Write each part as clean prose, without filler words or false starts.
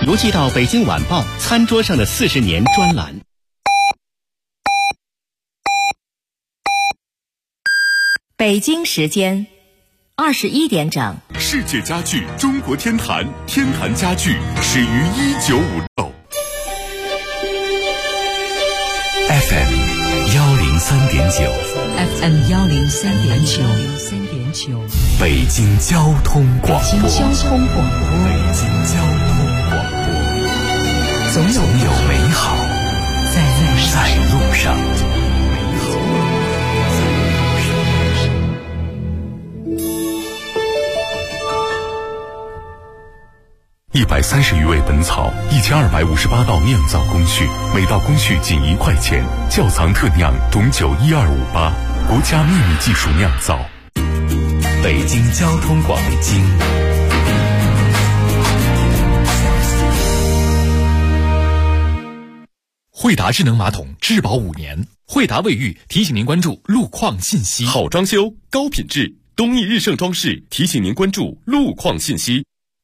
如寄到北京晚报餐桌上的40年专栏。 北京时间21点整。 世界家具中国天坛，天坛家具始于1956。FM 103.9 FM 103.9， 北京交通广播。 北京交通广播，总有美好在路上。 130余味本草，1258道酿造工序，每道工序仅1块钱。窖藏特酿种酒12588，国家秘密技术酿造。 北京交通广播。 惠达智能马桶质保5年，惠达卫浴提醒您关注路况信息。 好装修，高品质，东义日盛装饰提醒您关注路况信息。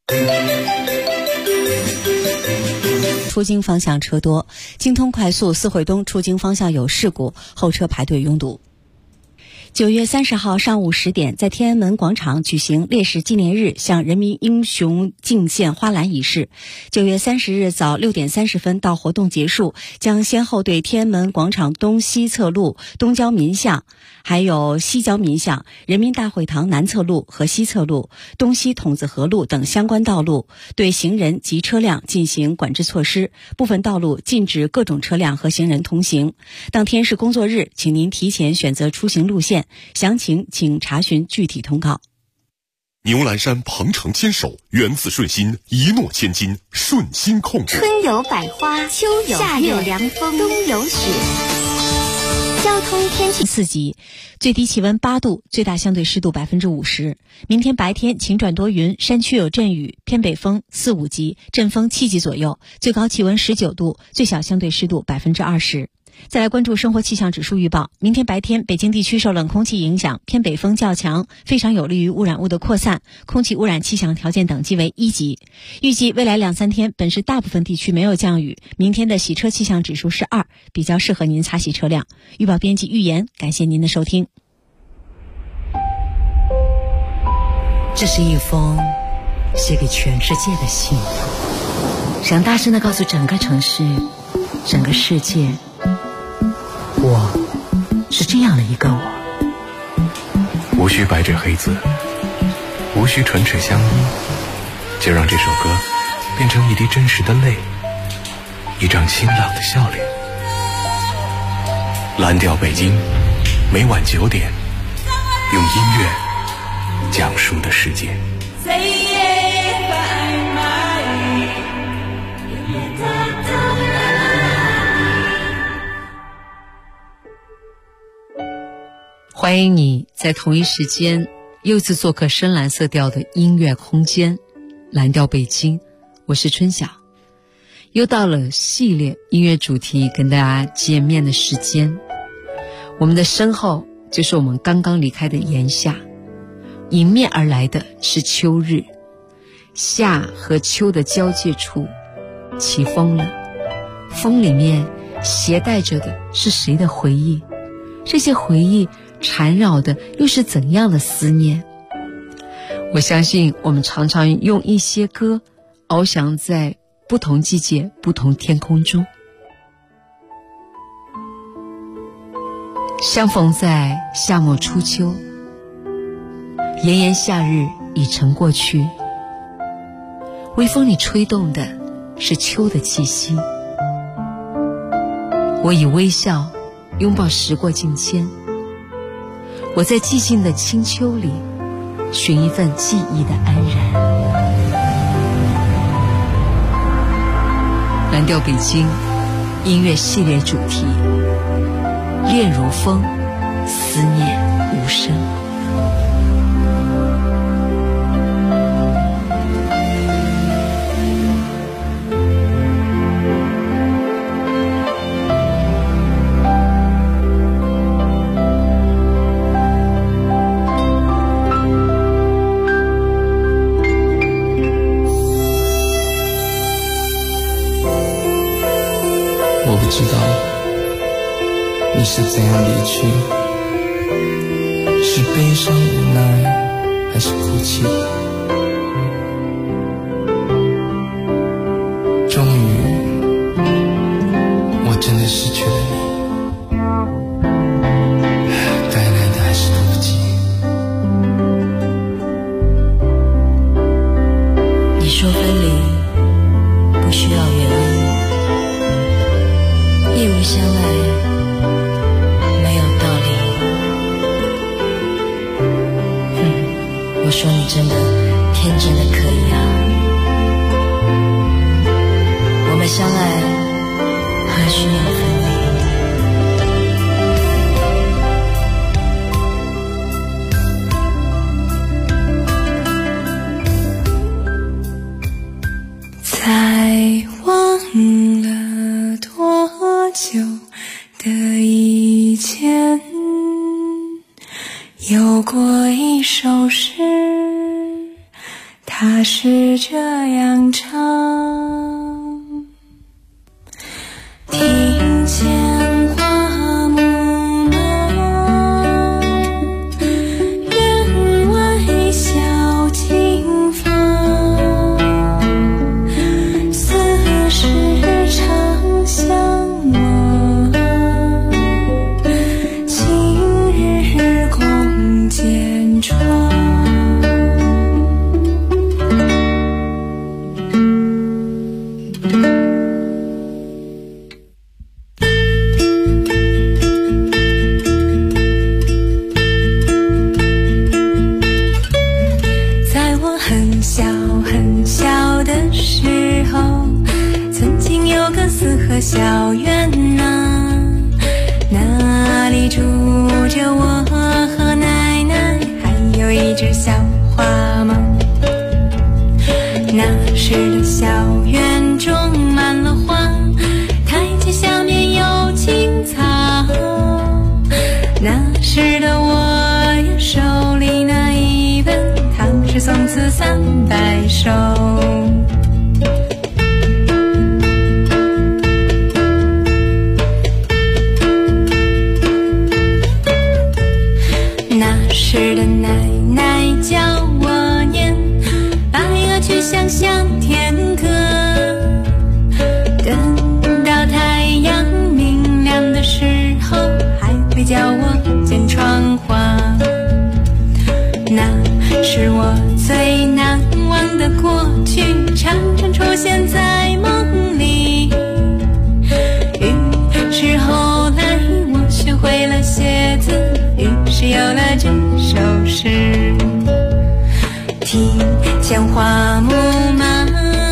出京方向车多，京通快速四惠东出京方向有事故，后车排队拥堵。9月30号上午10点，在天安门广场举行烈士纪念日向人民英雄敬献花篮仪式。9月30日早6点30分到活动结束，将先后对天安门广场东西侧路、东郊民巷、还有西郊民巷、人民大会堂南侧路和西侧路、东西筒子河路等相关道路对行人及车辆进行管制措施，部分道路禁止各种车辆和行人通行。当天是工作日，请您提前选择出行路线，详情请查询具体通告。 牛栏山鹏程坚守，源自顺心，一诺千金，顺心控制。 春有百花，秋有夏有凉风，冬有雪。交通天气 4级，最低气温8度，最大相对湿度50%。明天白天晴转多云，山区有阵雨，偏北风4、5级，阵风7级左右，最高气温19度，最小相对湿度20%。再来关注生活气象指数预报。明天白天，北京地区受冷空气影响，偏北风较强，非常有利于污染物的扩散，空气污染气象条件等级为1级。预计未来2、3天，本市大部分地区没有降雨。明天的洗车气象指数是2，比较适合您擦洗车辆。预报编辑预言，感谢您的收听。 这是一封写给全世界的信，想大声地告诉整个城市、整个世界，我是这样的一个我。 无需白纸黑字，无需唇齿相依，就让这首歌变成一滴真实的泪，一张清朗的笑脸。蓝调北京，每晚9点，用音乐讲述的世界。 欢迎你在同一时间又一次做客深蓝色调的音乐空间，蓝调北京，我是春晓。又到了系列音乐主题跟大家见面的时间，我们的身后就是我们刚刚离开的炎夏，迎面而来的是秋日，夏和秋的交界处起风了，风里面携带着的是谁的回忆？这些回忆缠绕的又是怎样的思念？我相信我们常常用一些歌翱翔在不同季节、不同天空中，相逢在夏末初秋，炎炎夏日已成过去，微风里吹动的是秋的气息。我以微笑拥抱时过境迁，我在寂静的清秋里寻一份记忆的安然。蓝调北京音乐系列主题，恋如风，思念无声。 我不知道你是怎样离去，是悲伤无奈还是哭泣。终于我真的失去了你，该来的还是来不及。 你说分离不需要原因，义无相爱没有道理。我说你真的天真的可以啊，我们相爱何须要分离。 才忘了多久的以前，有过一首诗，它是这样唱：庭前花木满，院外小径芳，似是长相望，今日共剪窗。在我很小很小的时候，曾经有个四合小院啊，那里住着我和奶奶，还有一只小花猫。那时的小院种满了花，台阶下面有青草。那时的我呀，手里拿一本《唐诗宋词300首》。那时的奶奶教我念白鹅曲项向天歌，等到太阳明亮的时候，还会教我剪窗花。那是我最难忘的过去，常常出现在梦里。于是后来我学会了写字，于是有了这首诗。庭前花木满，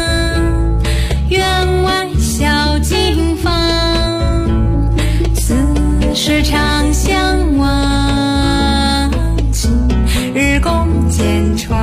院外小径芳，似是长相望，今日共剪窗。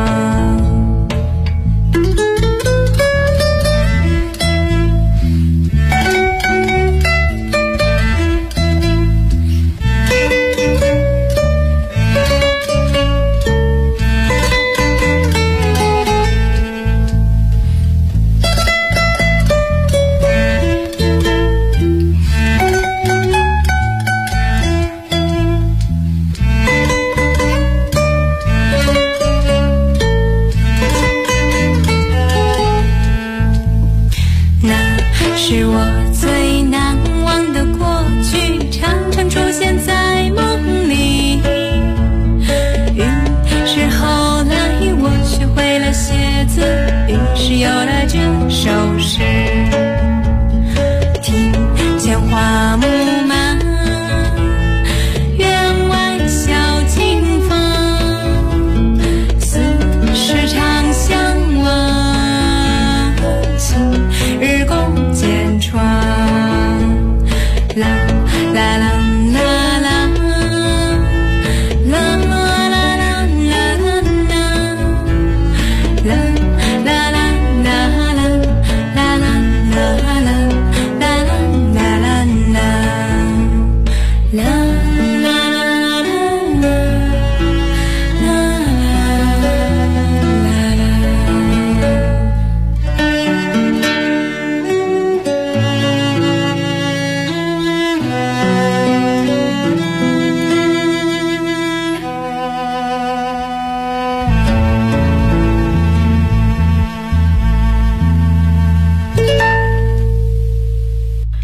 是我最难忘的过去，常常出现在梦里。于是后来我学会了写字，于是有了这首诗。庭前花木满，院外小径芳，似是长相望，今日共剪窗。啦啦啦啦啦，啦啦啦啦啦啦，啦啦啦啦啦啦啦。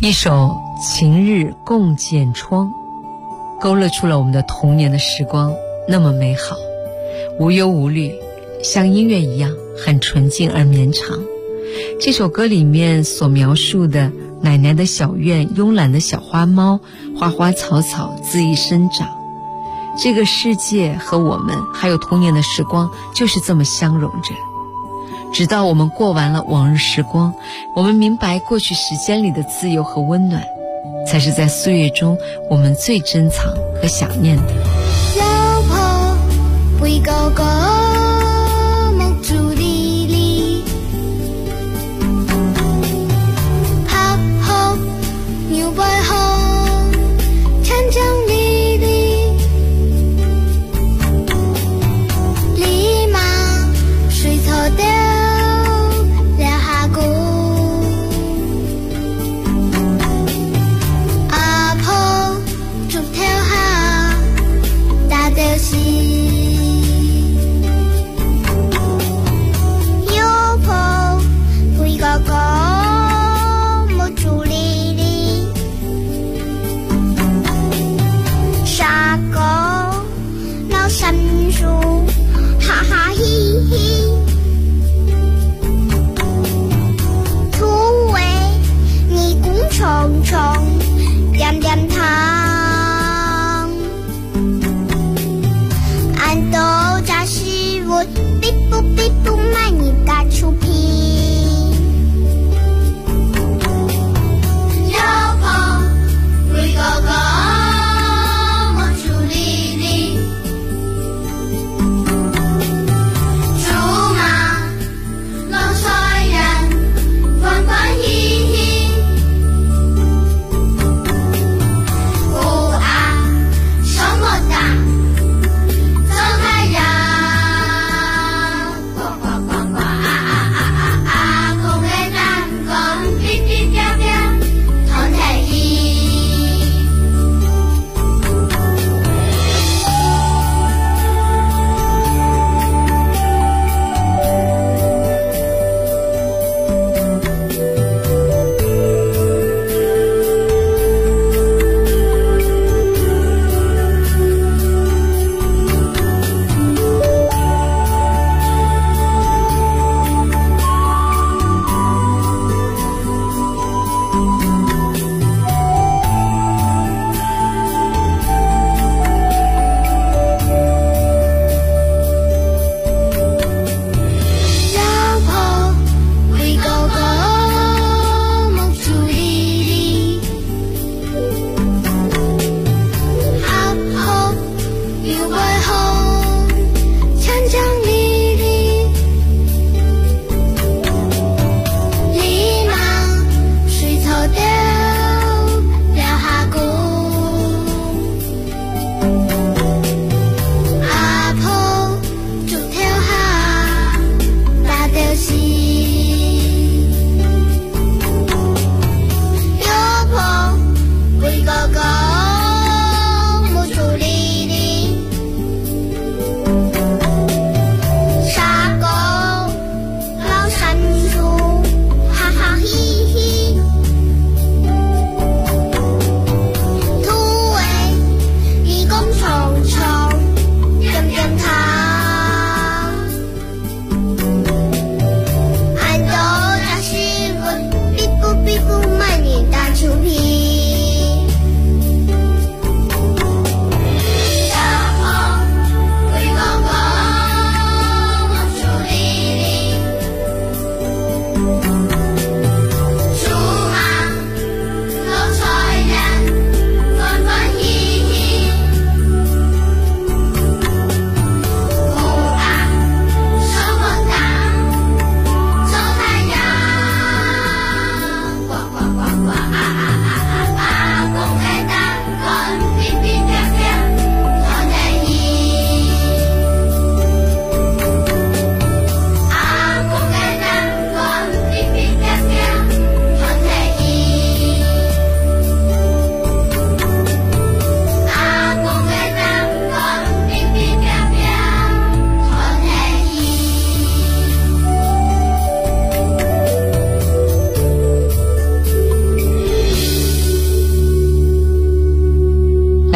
一首晴日共剪窗，勾勒出了我们的童年的时光，那么美好，无忧无虑，像音乐一样很纯净而绵长。这首歌里面所描述的奶奶的小院，慵懒的小花猫，花花草草恣意生长，这个世界和我们还有童年的时光就是这么相融着。直到我们过完了往日时光，我们明白过去时间里的自由和温暖，才是在岁月中我们最珍藏和想念的。 老婆背高高木竹里里，拍好牛背后长江里里，立马水草掉了下谷，阿婆竹条下打掉西。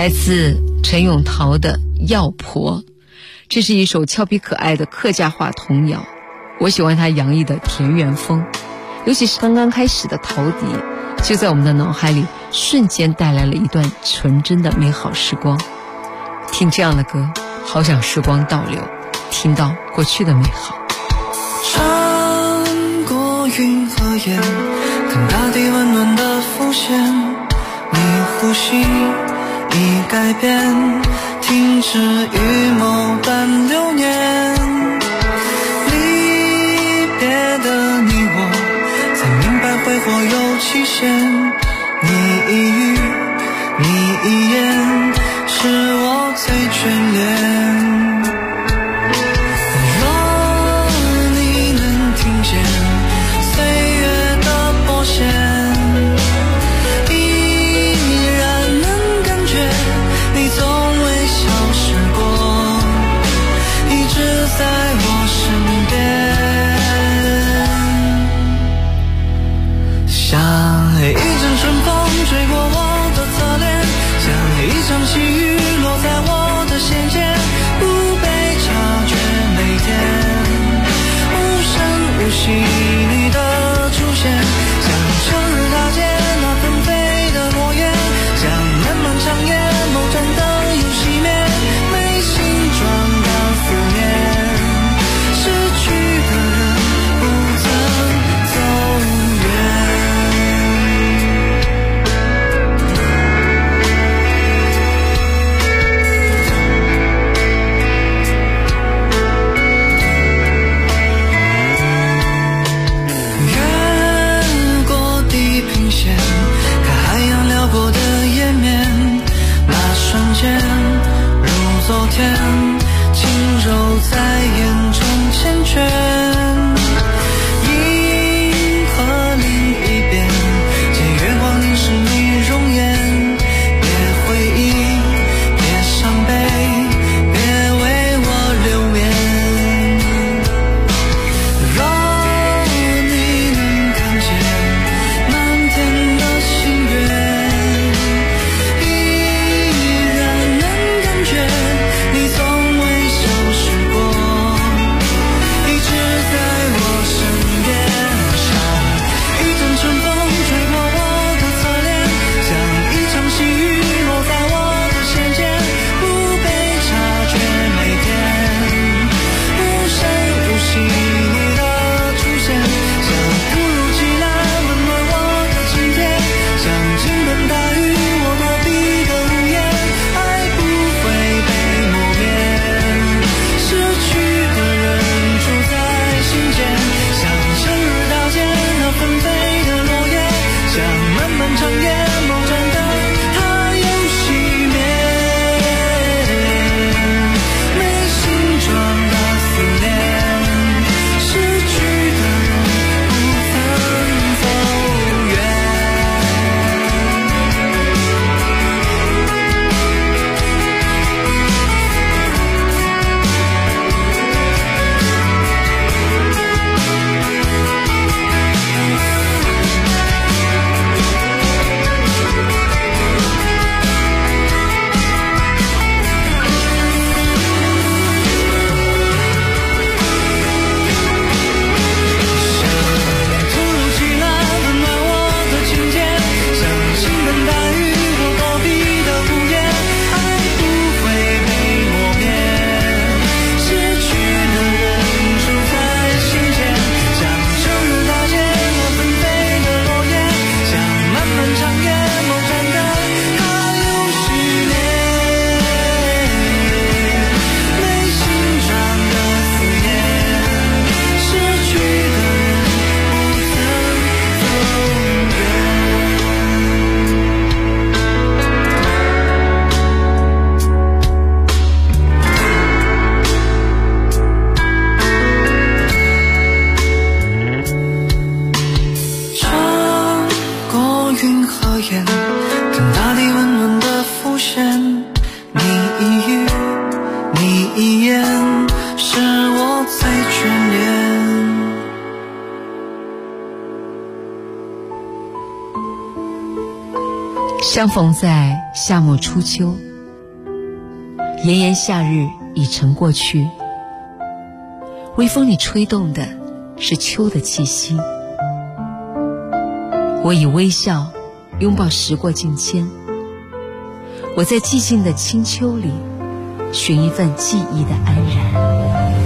来自陈永桃的《药婆》，这是一首俏皮可爱的客家话童谣。我喜欢它洋溢的田园风，尤其是刚刚开始的陶笛，就在我们的脑海里瞬间带来了一段纯真的美好时光。听这样的歌，好想时光倒流，听到过去的美好。 穿过云和烟，看大地温暖的浮现，你呼吸已改变，停止于某段流年。离别的你我才明白挥霍有期限，你一语你一言是我最眷恋。你的出现，像秋日大街那纷飞的落叶，像漫漫长夜某盏灯又熄灭，没形状的思念，失去的人不曾走昨天轻柔在眼中缱绻，银河另一边，借月光凝视你容颜，别回忆，别伤悲，别为我留恋。若你能看见满天的星月， 相逢在夏末初秋， 炎炎夏日已成过去，微风里吹动的是秋的气息。我以微笑拥抱时过境迁，我在寂静的清秋里寻一份记忆的安然。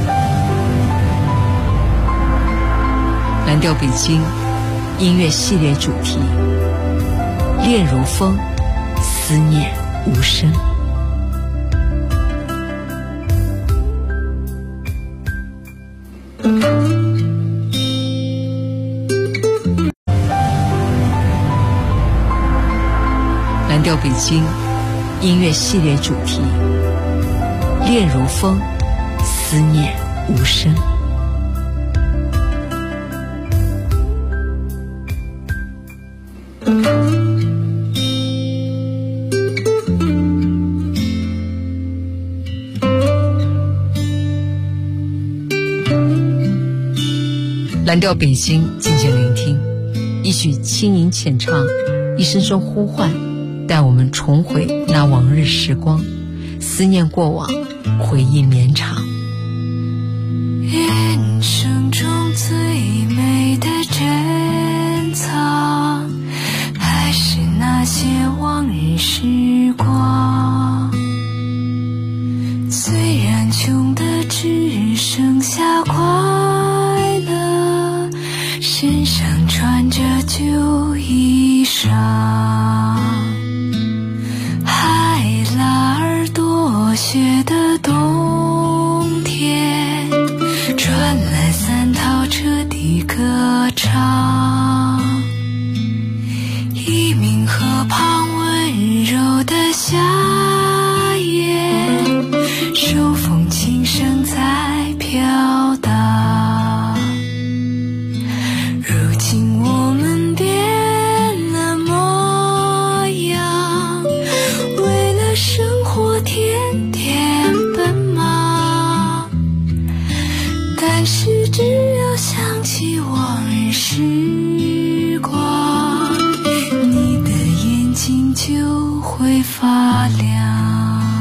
蓝调北京音乐系列主题，恋如风，思念无声。蓝调北京音乐系列主题，恋如风，思念无声。蓝调北京，静静聆听，一曲轻吟浅唱，一声声呼唤，带我们重回那往日时光，思念过往，回忆绵长。 人生中最美的珍藏，还是那些往日时光。虽然穷的只剩下快乐，身上穿着旧衣裳，海拉尔多雪的冬天，传来三套车的歌唱。一名河旁温柔的夏夜，手风琴声在飘荡。如今我们变了模样，为了生活天天奔忙，但是只要想起往日时光，你的眼睛就会发亮。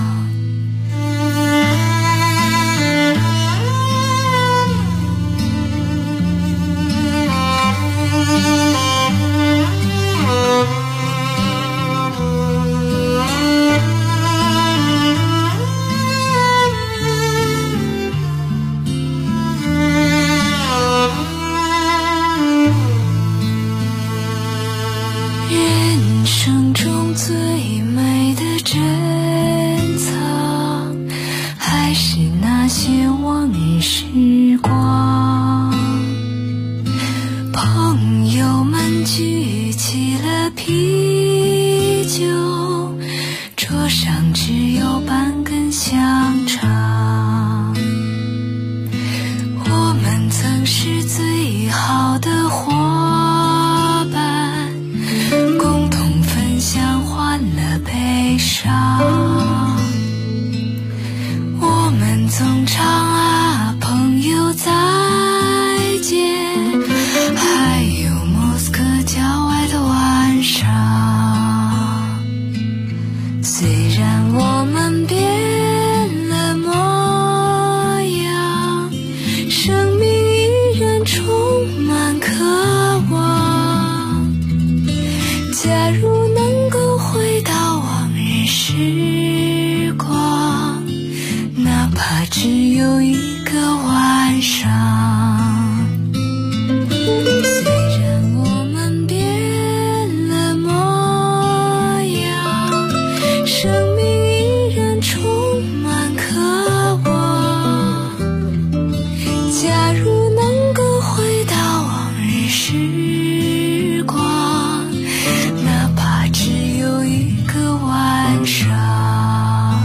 人生中最美的珍藏，还是那些往日时光。朋友们举起了啤酒，桌上只有半根香肠。我们曾是最好的伙伴，共同分享欢乐悲伤。我们总唱啊朋友再见，还有莫斯科郊外的晚上。虽然我们变了模样，生命依然充满渴望。假如能够回到往日时光，哪怕只有一个晚上。虽然我们变了模样，生命依然充满渴望。假如能够回到往日时光，哪怕只有一个晚上。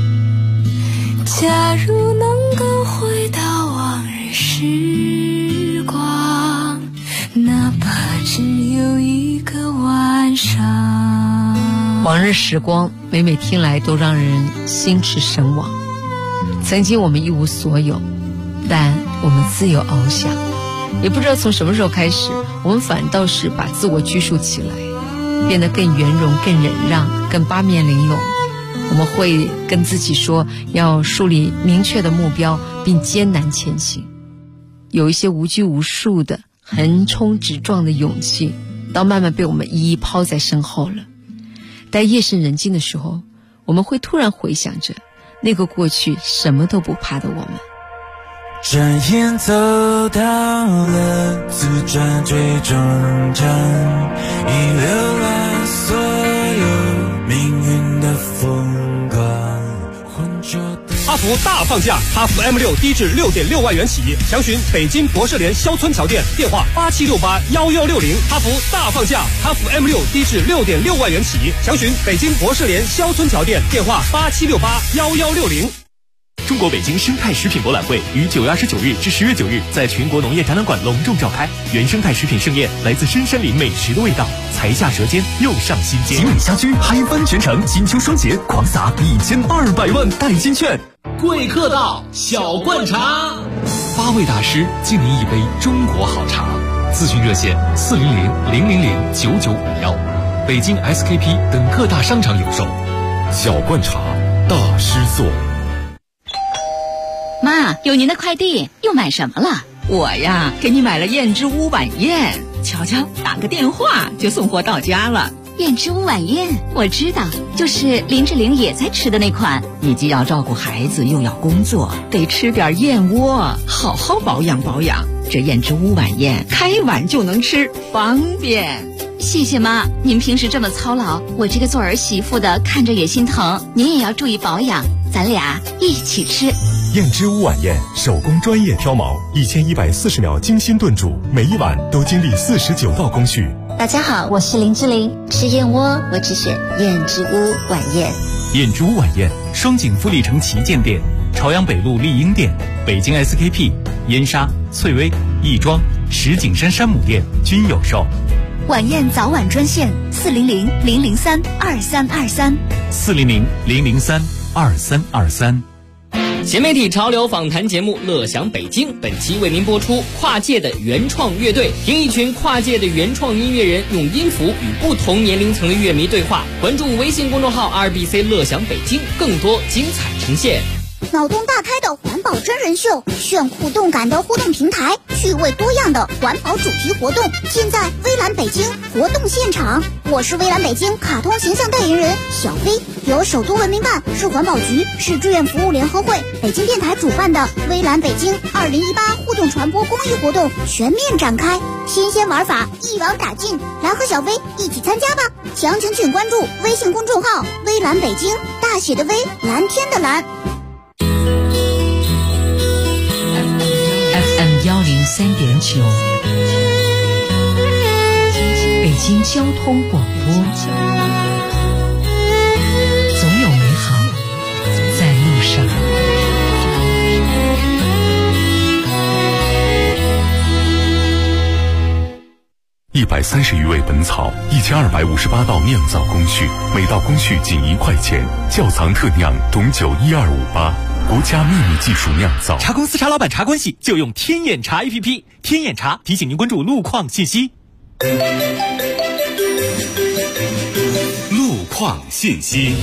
假如能够回到往日时光，哪怕只有一个晚上。 往日时光，每每听来都让人心驰神往。曾经我们一无所有，但我们自由翱翔。也不知道从什么时候开始，我们反倒是把自我拘束起来，变得更圆融、更忍让、更八面玲珑。 我们会跟自己说要树立明确的目标并艰难前行，有一些无拘无束的横冲直撞的勇气到慢慢被我们一一抛在身后了。待夜深人静的时候，我们会突然回想着那个过去什么都不怕的我们。 转眼走到了自转最终站，遗留了所有命运的风光，浑浊的哈弗大放价，哈弗 M6 低至 6.6 万元起，详询北京博士联肖村桥店，电话87681160。哈弗大放价，哈弗 M6 低至 6.6 万元起，详询北京博士联肖村桥店，电话87681160。 中国北京生态食品博览会于9月29日至10月9日在全国农业展览馆隆重召开。原生态食品盛宴，来自深山里美食的味道，才下舌尖又上心间。 集美家居嗨翻全城，金秋双节狂撒1200万代金券。 贵客到，小罐茶 ，8位大师敬您一杯中国好茶。咨询热线400-000-9951，北京 SKP 等各大商场有售。 小罐茶，大师做。 妈，有您的快递，又买什么了？ 我呀，给你买了燕之屋晚宴，瞧瞧，打个电话就送货到家了。 燕之屋晚宴，我知道，就是林志玲也在吃的那款。 你既要照顾孩子，又要工作，得吃点燕窝，好好保养保养。这燕之屋晚宴，开碗就能吃，方便。 谢谢妈，您平时这么操劳，我这个做儿媳妇的看着也心疼。您也要注意保养，咱俩一起吃。 燕之屋晚宴，手工专业挑毛，1140秒精心炖煮，每一碗都经历49道工序。 大家好，我是林志玲，吃燕窝我只选燕之屋晚宴。 燕之屋晚宴，双井富力城旗舰店、朝阳北路丽婴店、北京 SKP、燕莎、翠微、亦庄、石景山山姆店均有售。 晚宴早晚专线400-003-2323 400-003-2323。 新媒体潮流访谈节目《乐享北京》，本期为您播出跨界的原创乐队，听一群跨界的原创音乐人用音符与不同年龄层的乐迷对话。关注微信公众号 2BC 乐享北京，更多精彩呈现。 脑洞大开的环保真人秀，炫酷动感的互动平台，趣味多样的环保主题活动，尽在微蓝北京活动现场。我是微蓝北京卡通形象代言人小飞，由首都文明办、市环保局、市志愿服务联合会、北京电台主办的微蓝北京2018互动传播公益活动全面展开，新鲜玩法一网打尽，来和小飞一起参加吧！详情请关注微信公众号微蓝北京，大写的微，蓝天的蓝。 FM103.9，北京交通广播，总有美好在路上。 130余味本草，1258道酿造工序，每道工序仅1块钱。窖藏特酿董酒12588，国家秘密技术酿造。 茶公司茶老板茶关系就用天眼茶 APP， 天眼茶提醒您关注路况信息。 路况信息。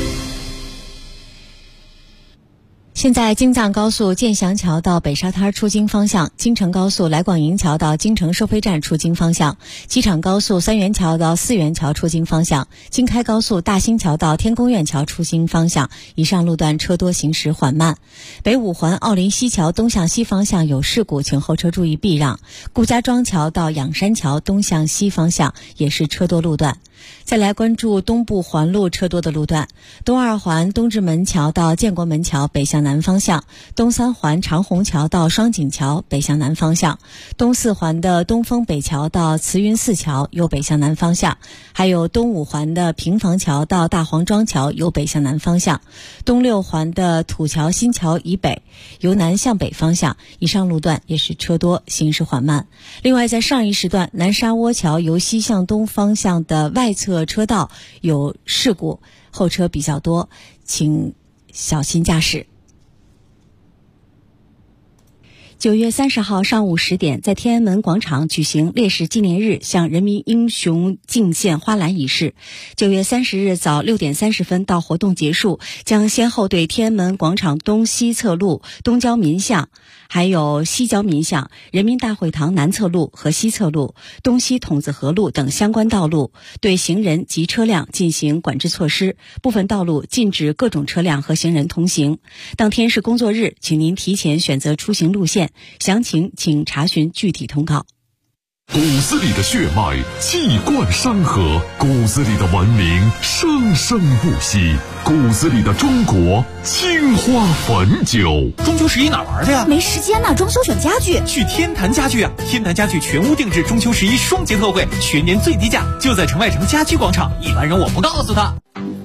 现在京藏高速建祥桥到北沙滩出京方向，京承高速来广营桥到京承收费站出京方向，机场高速三元桥到四元桥出京方向，京开高速大兴桥到天宫苑桥出京方向，以上路段车多行驶缓慢。北五环奥林西桥东向西方向有事故，请后车注意避让。顾家庄桥到仰山桥东向西方向也是车多路段。再来关注东部环路车多的路段，东二环东直门桥到建国门桥北向南方向，东三环长虹桥到双井桥北向南方向，东四环的东风北桥到慈云寺桥由北向南方向，还有东五环的平房桥到大黄庄桥由北向南方向，东六环的土桥新桥以北由南向北方向，以上路段也是车多行驶缓慢。另外在上一时段南沙窝桥由西向东方向的外侧车道有事故，后车比较多，请小心驾驶。 9月30号上午10点，在天安门广场举行烈士纪念日向人民英雄敬献花篮仪式。9月30日早6点30分到活动结束，将先后对天安门广场东西侧路、东郊民巷、还有西郊民巷、人民大会堂南侧路和西侧路、东西筒子河路等相关道路对行人及车辆进行管制措施，部分道路禁止各种车辆和行人同行。当天是工作日，请您提前选择出行路线，详情请查询具体通告。 骨子里的血脉气贯山河，骨子里的文明生生不息，骨子里的中国青花汾酒。 中秋11哪玩的呀？ 没时间呢，装修选家具。 去天坛家具啊！天坛家具全屋定制中秋11双节特惠，全年最低价就在城外城家居广场，一般人我不告诉他。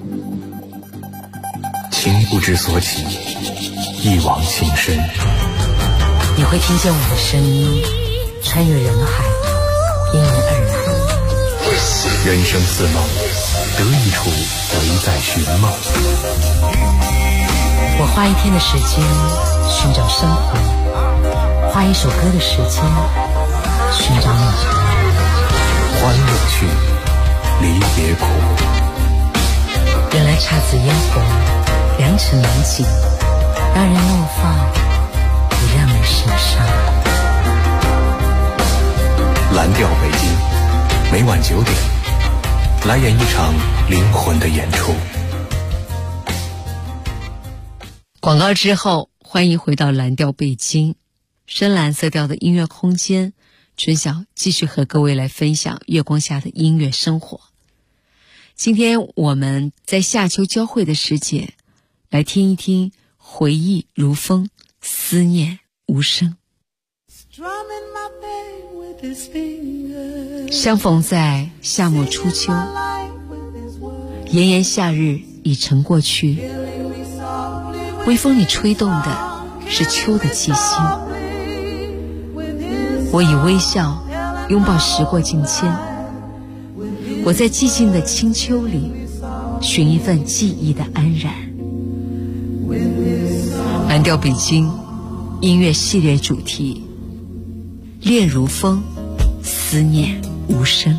情不知所起，一往情深。 你会听见我的声音穿越人海，因你而来。 人生似梦，得意处唯在寻梦。 我花一天的时间寻找生活，花一首歌的时间寻找你。 欢乐去，离别苦。 原来姹紫嫣红，良辰美景，让人怒放，也让人神伤。 蓝调北京，每晚9点，来演一场灵魂的演出。 广告之后，欢迎回到蓝调北京，深蓝色调的音乐空间。春晓继续和各位来分享月光下的音乐生活。今天我们在夏秋交汇的时节，来听一听回忆如风，思念无声。相逢在夏末初秋，炎炎夏日已成过去，微风里吹动的是秋的气息。我以微笑拥抱时过境迁，我在寂静的清秋里寻一份记忆的安然。蓝调北京音乐系列主题，恋如风，思念无声。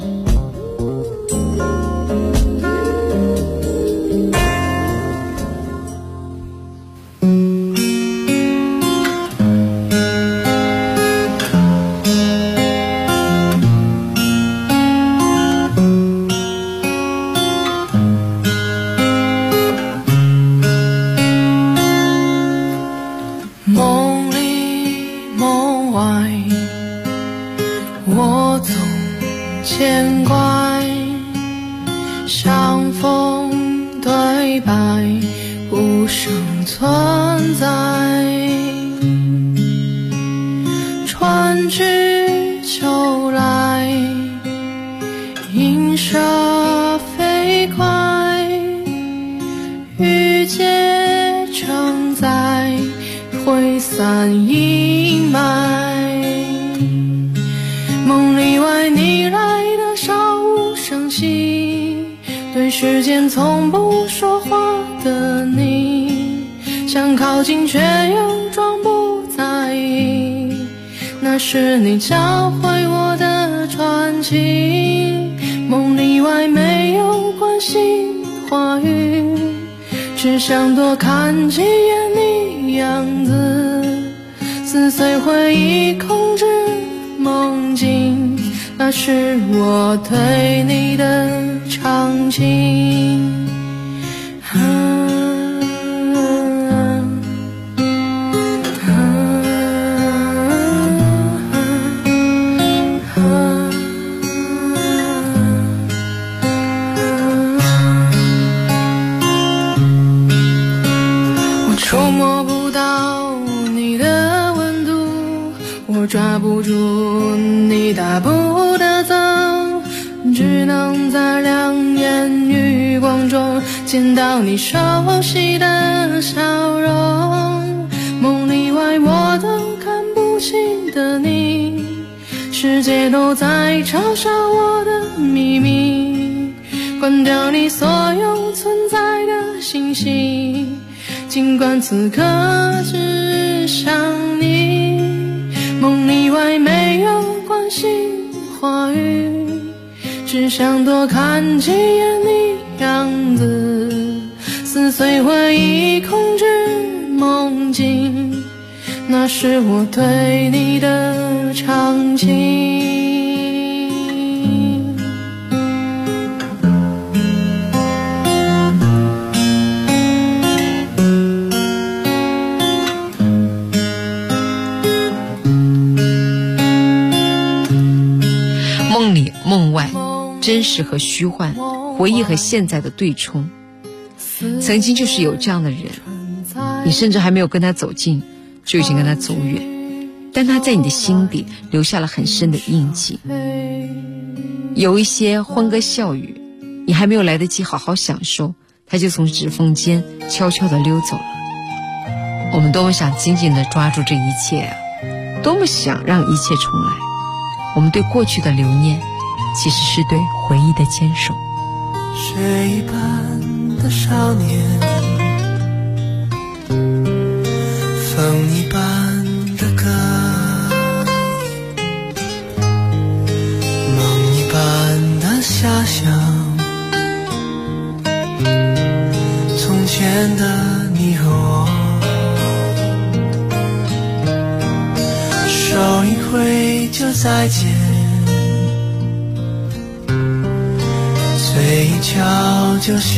是你教会我的传奇，梦里外没有关心话语，只想多看几眼你样子，撕碎回忆，控制梦境，那是我对你的长情。 抓不住你大步的走，只能在两眼余光中见到你熟悉的笑容。梦里外我都看不清的你，世界都在嘲笑我的秘密。关掉你所有存在的信息，尽管此刻只想你。 外没有关心话语，只想多看几眼你样子，撕碎回忆，控制梦境，那是我对你的场景。 梦里梦外，真实和虚幻，回忆和现在的对冲。曾经就是有这样的人，你甚至还没有跟他走近，就已经跟他走远，但他在你的心底留下了很深的印记。有一些欢歌笑语，你还没有来得及好好享受，他就从指缝间悄悄地溜走了。我们多么想紧紧地抓住这一切啊，多么想让一切重来。我们对过去的留念，其实是对回忆的坚守。 雪一般的少年，风一般的歌，梦一般的遐想，从前的你和我，手一挥就再见，嘴一翘就笑，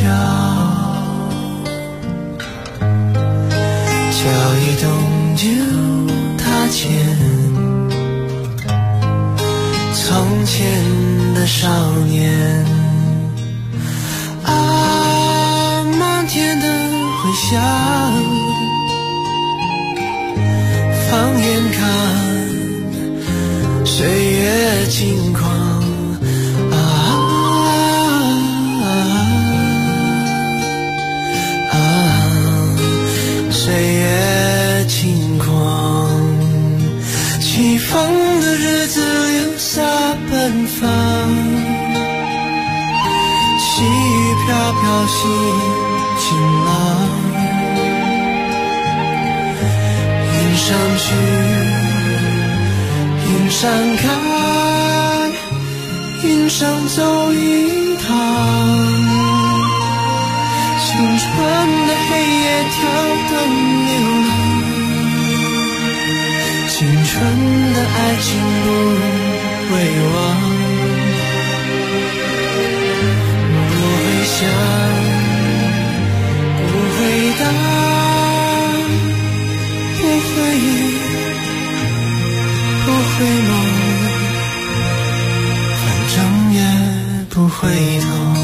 脚一动就踏前，从前的少年啊，漫天的回响，放眼看岁月轻狂岁月轻狂，起风的日子留下奔放，细雨飘飘心晴朗，云上去云上开，云上走一趟，青春的黑夜跳动流浪，青春的爱情不会忘，不会想，不会答，不会忆，不会梦，反正也不回头。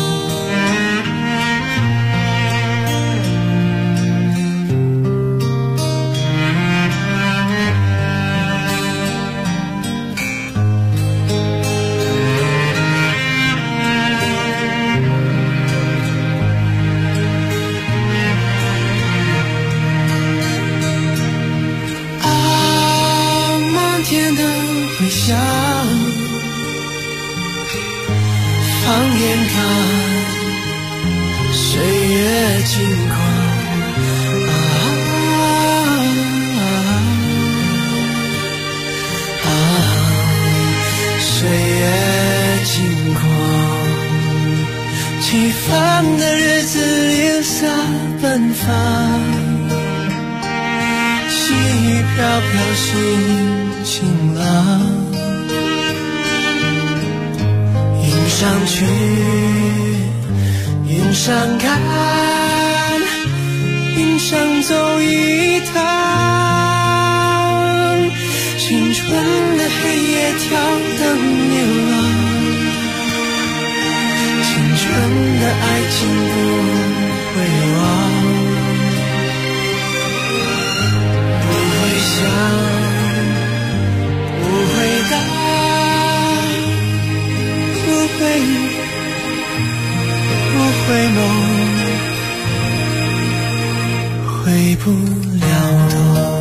放眼看岁月轻狂岁月轻狂，起风的日子留下奔放，细雨飘飘心晴朗，云上去云上看，云上走一趟，青春的黑夜跳灯流浪，青春的爱情不会忘，不会想，不会答，不会不会梦，回不了头。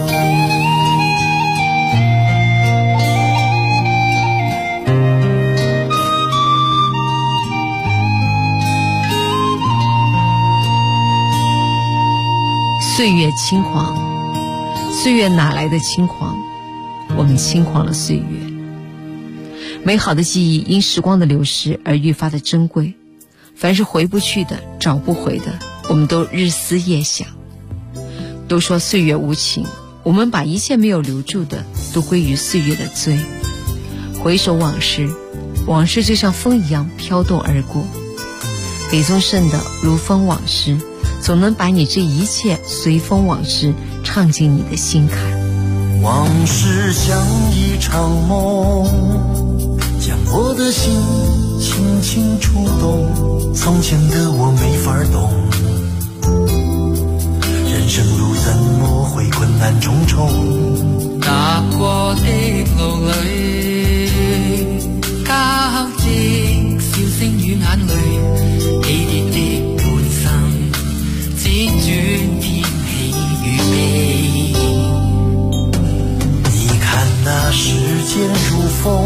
岁月轻狂，岁月哪来的轻狂？我我们轻狂了岁月。美好的记忆因时光的流逝而愈发的珍贵，凡是回不去的、找不回的，我们都日思夜想。都说岁月无情，我们把一切没有留住的都归于岁月的罪。回首往事，往事就像风一样飘动而过。李宗盛的《如风往事》总能把你这一切随风往事唱进你的心坎。 往事像一场梦，将我的心轻轻触动，从前的我没法懂，人生路怎麼會困難重重， 踏過的路裏交織笑聲與眼淚，起跌的半生輾轉天喜與悲， 你看那時間如風，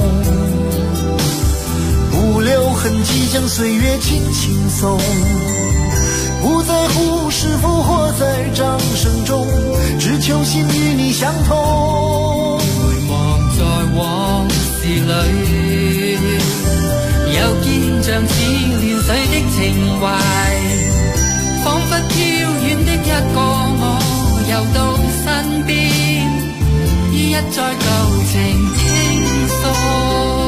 不留痕跡將歲月輕輕送，不在乎是否活在掌聲中，只求心與你相通。 回望在往事裏，又見像似亂水的情懷，彷彿飄遠的一個我又到身邊，依一再舊情傾訴。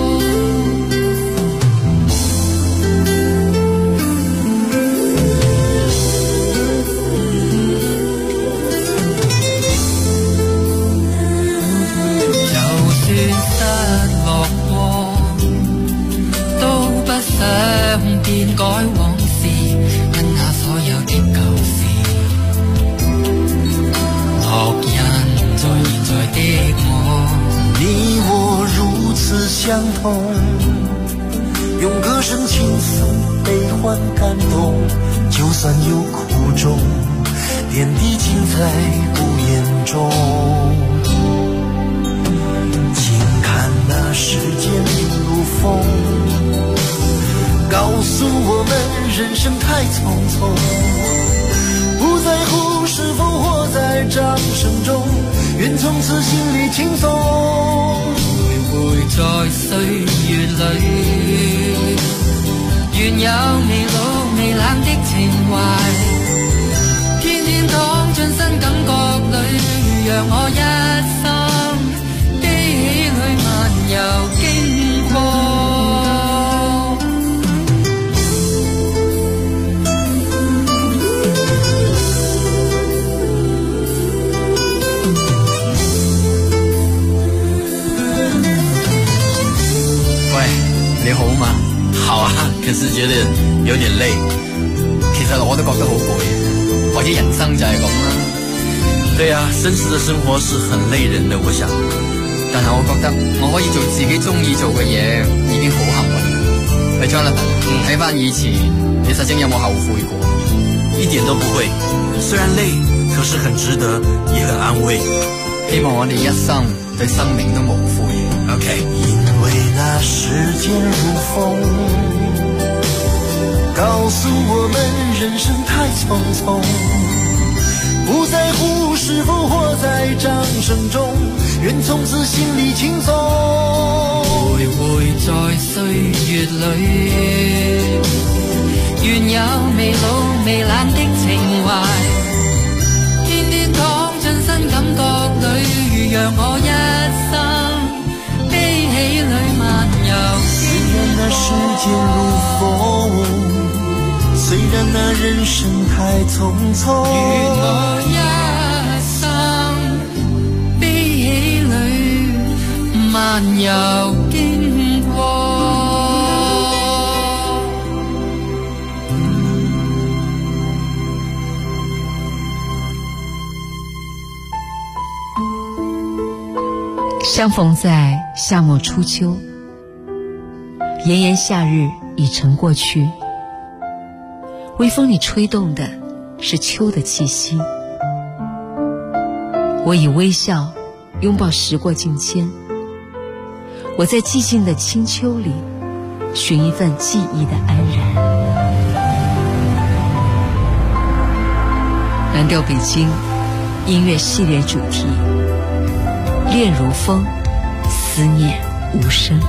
想變改往事，跟那所有的舊事，烙印在現在的我。 你我如此相同，用歌聲傾訴悲歡感動，就算有苦衷，點滴盡在不言中。請看那時間如風，告訴我們人生太匆匆，不在乎是否活在掌聲中，願從此心裏輕鬆。 徘徊在歲月裏，願有未老未冷的情懷，天天躺進新感覺裏，讓我一生悲喜裏漫遊經過。 你好嗎？好啊，可是覺得有點累。其實我都覺得好攰，或者人生就係咁啦。對啊，紳士的生活是很累人的，我想。但係我覺得我可以做自己中意做嘅嘢，已經好幸運。喂 Jonathan，睇翻以前，你實證有冇後悔過？ 一點都不會，雖然累，可是很值得，也很安慰。 希望我哋一生對生命都無悔。OK。 因為那時間如風，告訴我們人生太匆匆，不在乎是否活在掌聲中，願從此心裏輕鬆。 徘徊在歲月裏，願有未老未冷的情懷，天天躺進新感覺裏，讓我一生喜裏漫遊。 雖然那時間如風，雖然那人生太匆匆， 願我一生悲喜裏漫遊經過。 相逢在夏末初秋，炎炎夏日已成过去，微风里吹动的是秋的气息。我以微笑拥抱时过境迁，我在寂静的清秋里寻一份记忆的安然。蓝调北京音乐系列主题，恋如风， 思念无声。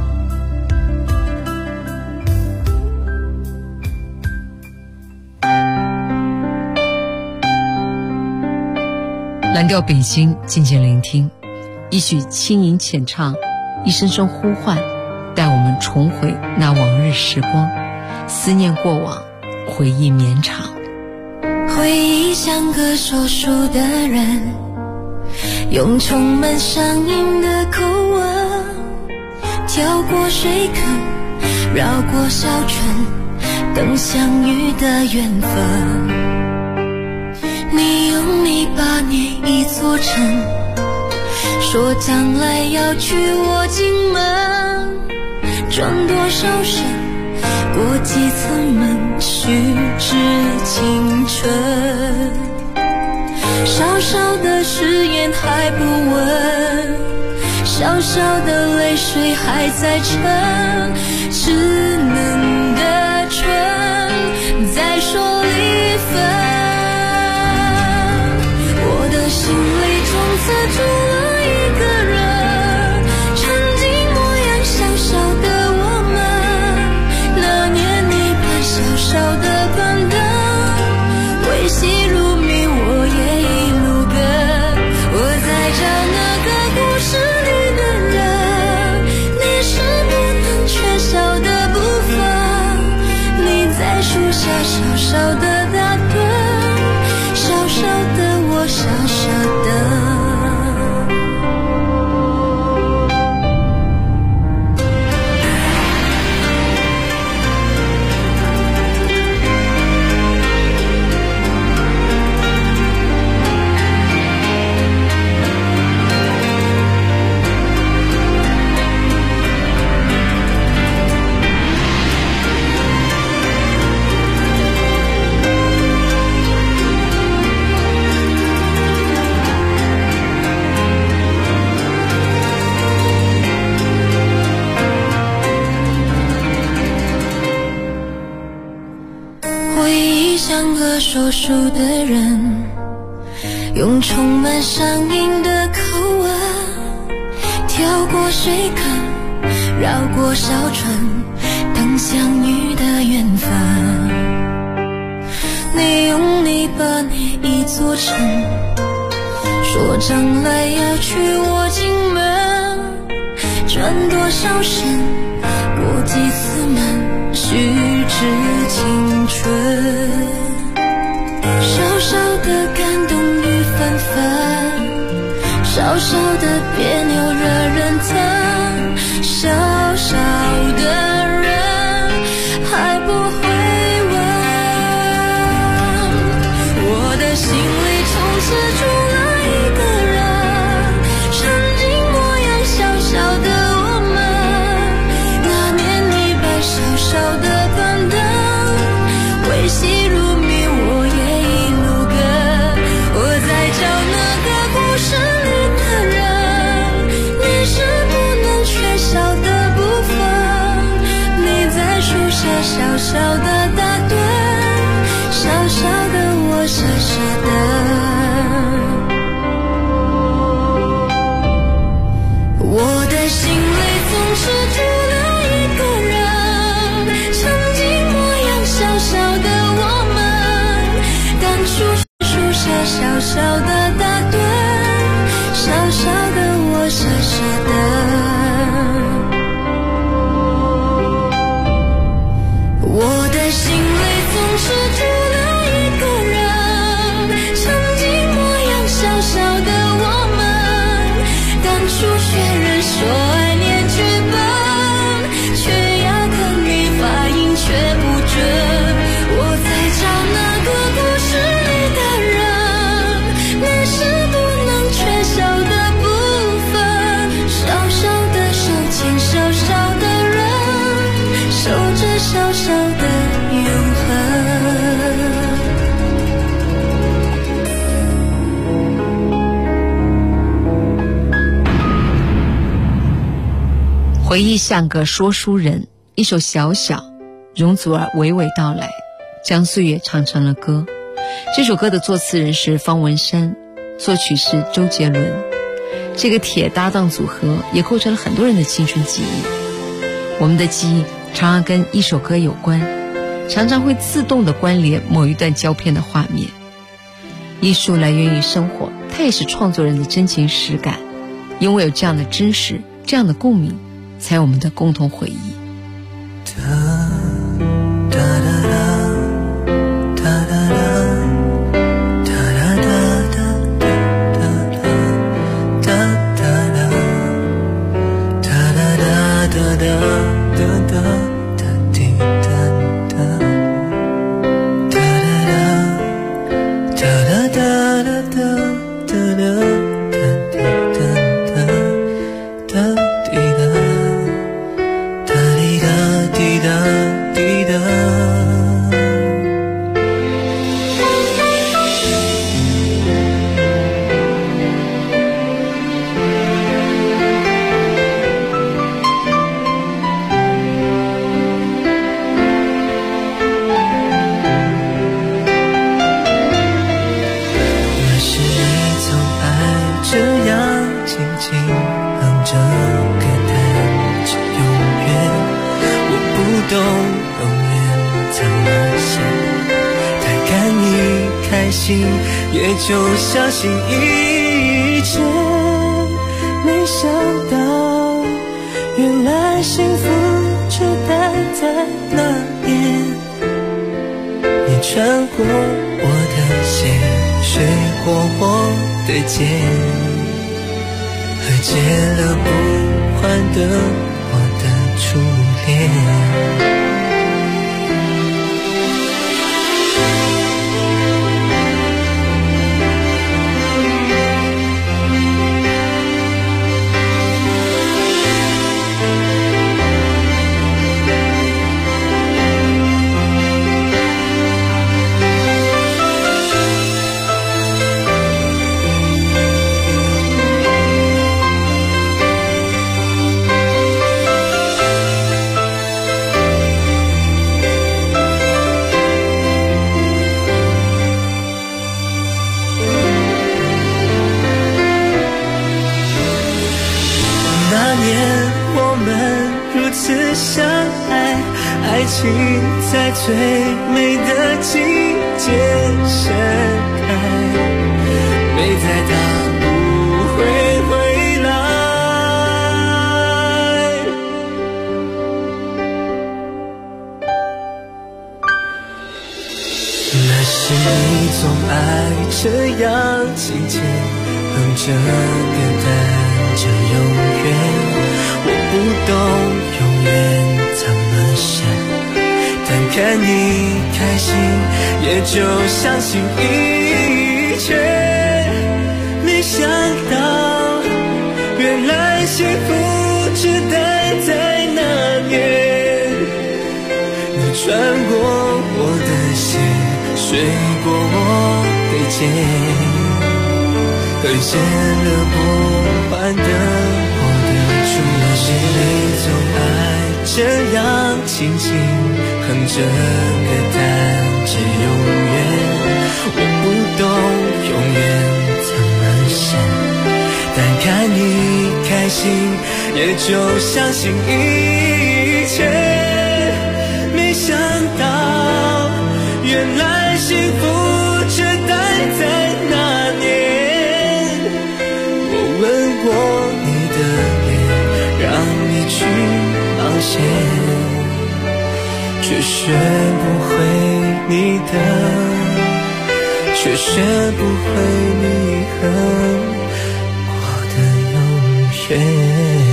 蓝调北京，静静聆听，一曲轻吟浅唱，一声声呼唤，带我们重回那往日时光，思念过往，回忆绵长。 回忆像个说书的人，用充满乡音的口吻，跳过水坑，绕过小村，等相遇的缘分。你用泥巴捏一座城，说将来要娶我进门，转多少身，过几层门，虚掷青春。小小的誓言还不稳，小小的泪水还在沉，稚嫩的唇在说离分。我的心里从此住了一个人，曾经模样小小的我们，那年你把小小的板凳维系如谜，我也一路跟。我在找那个故事里的人，你是不能缺少的部分。你在树下小小的打盹，小小的我小小的。像个说书的人，用充满乡音的口吻，跳过水坑，绕过小村，等相遇的缘分。你用泥巴捏一座城，说将来要娶我进门，转多少身，过几次门，虚掷青春。小小的感动雨纷纷，小小的别扭惹人疼，小小的人还不会问。我的心里从此住了一个人，曾经模样小小的我们，那年你把小小的板凳维系如谜，我也找那个故事里的人，你是不能缺少的部分。你在树下小小的打盹，小小的我傻傻的。我的心里总是住了一个人，曾经模样小小的我们，当初小小的打盹，小小的我傻傻的。我的心里总是住了一个人，曾经模样小小的我们，当初却人说爱恋剧本，却要看你发音却不准。我在找那个故事里的人，你是不能缺少的部分。小小的手牵小小的人，守着小小的永恒。 回忆像个说书人，一首小小，容祖儿娓娓道来，将岁月唱成了歌。这首歌的作词人是方文山，作曲是周杰伦。 这个铁搭档组合也构成了很多人的青春记忆。我们的记忆常常跟一首歌有关，常常会自动的关联某一段胶片的画面。艺术来源于生活，它也是创作人的真情实感，因为有这样的真实，这样的共鸣，才有我们的共同回忆。 也就相信一切，没想到原来幸福就待在那边。你穿过我的鞋，睡过我的肩，和结了不还的我的初恋。爱情在最美的季节盛开，没在它不会回来。那时你总爱这样轻轻哼着歌，弹着永远。我不懂永远怎么想，但看你开心，也就相信一切。没想到，原来幸福只待在那年。你穿过我的鞋，睡过我的肩，和结了不还的我的初恋。你总爱这样轻轻哼着歌，弹着永远。我不懂永远怎么想，但看你开心，也就相信一切。没想到，原来幸福只待在那年。我吻过你的脸，让你去冒险，却学不会你的，却学不会你和我的永远。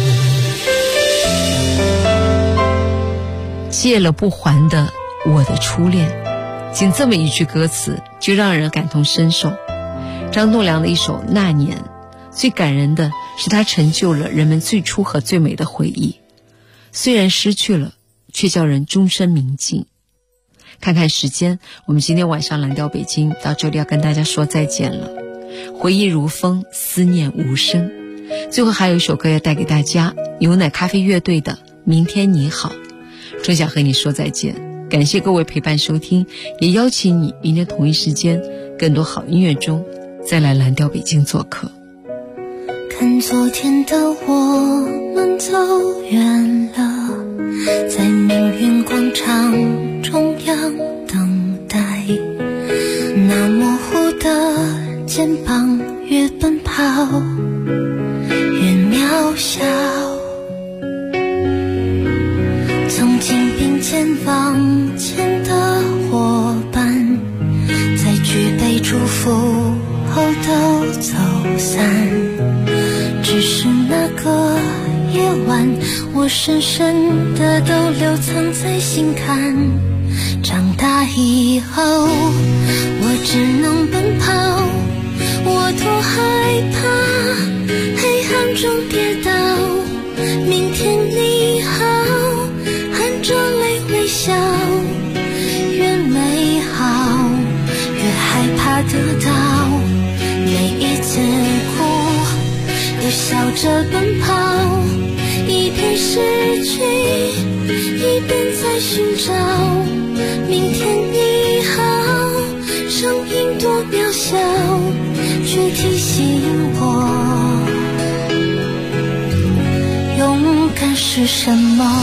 借了不还的我的初恋，仅这么一句歌词就让人感同身受。张栋梁的一首《那年》，最感人的是它成就了人们最初和最美的回忆，虽然失去了，却叫人终身铭记。看看时间，我们今天晚上蓝调北京到这里要跟大家说再见了。回忆如风，思念无声。最后还有一首歌要带给大家，牛奶咖啡乐队的《明天你好》。春晓和你说再见，感谢各位陪伴收听，也邀请你明天同一时间更多好音乐中再来蓝调北京做客。 看昨天的我们走远了，在命运广场中央等待，那模糊的肩膀越奔跑越渺小，曾经并肩往前的伙伴，在举杯祝福后都走散，只是那个夜晚，我深深的都留藏在心坎。长大以后，我只能奔跑，我多害怕黑暗中跌倒。明天你好，含着泪微笑，越美好越害怕得到，每一次哭又笑着奔跑，一边失去一边在寻找。明天你好，声音多渺小，却提醒我勇敢是什么。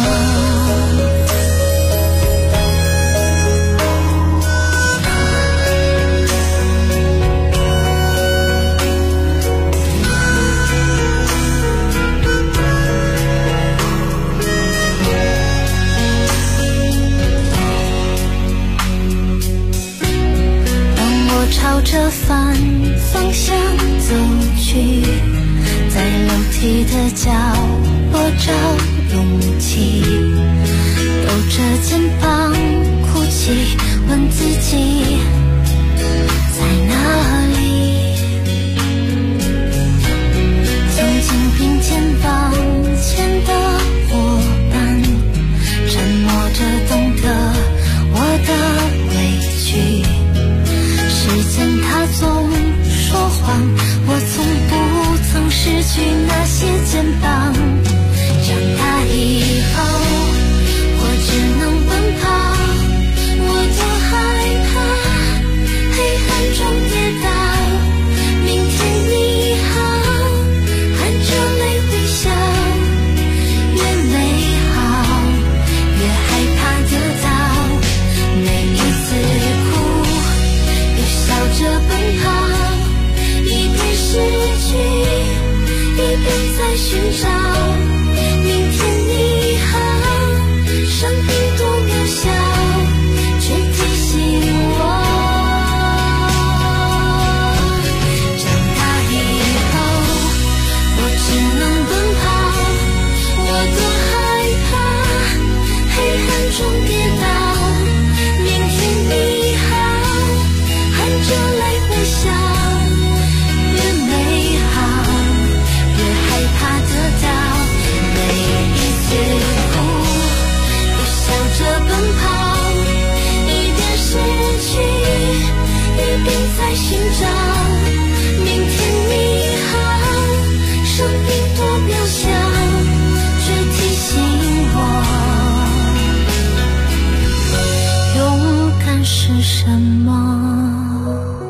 朝着反方向走去，在楼梯的角落找勇气，抖着肩膀哭泣，问自己在哪里。曾经并肩往前的伙伴，沉默着懂得我的委屈，时间它总说谎，我从不曾失去那些肩膀。长大以后，我只能奔跑，我多害怕黑暗中跌倒。明天你好，含着泪微笑，越美好越害怕得到，每一次哭笑着奔跑，一边失去一边在寻找。明天你好，生命多渺小，却提醒我长大以后，我只能奔跑，我多害怕黑暗中跌倒。明天你好，含着泪微笑，越美好越害怕得到，每一次哭又笑着奔跑，一边失去一边在寻找。明天你好，生命多渺小，却提醒我勇敢是什么。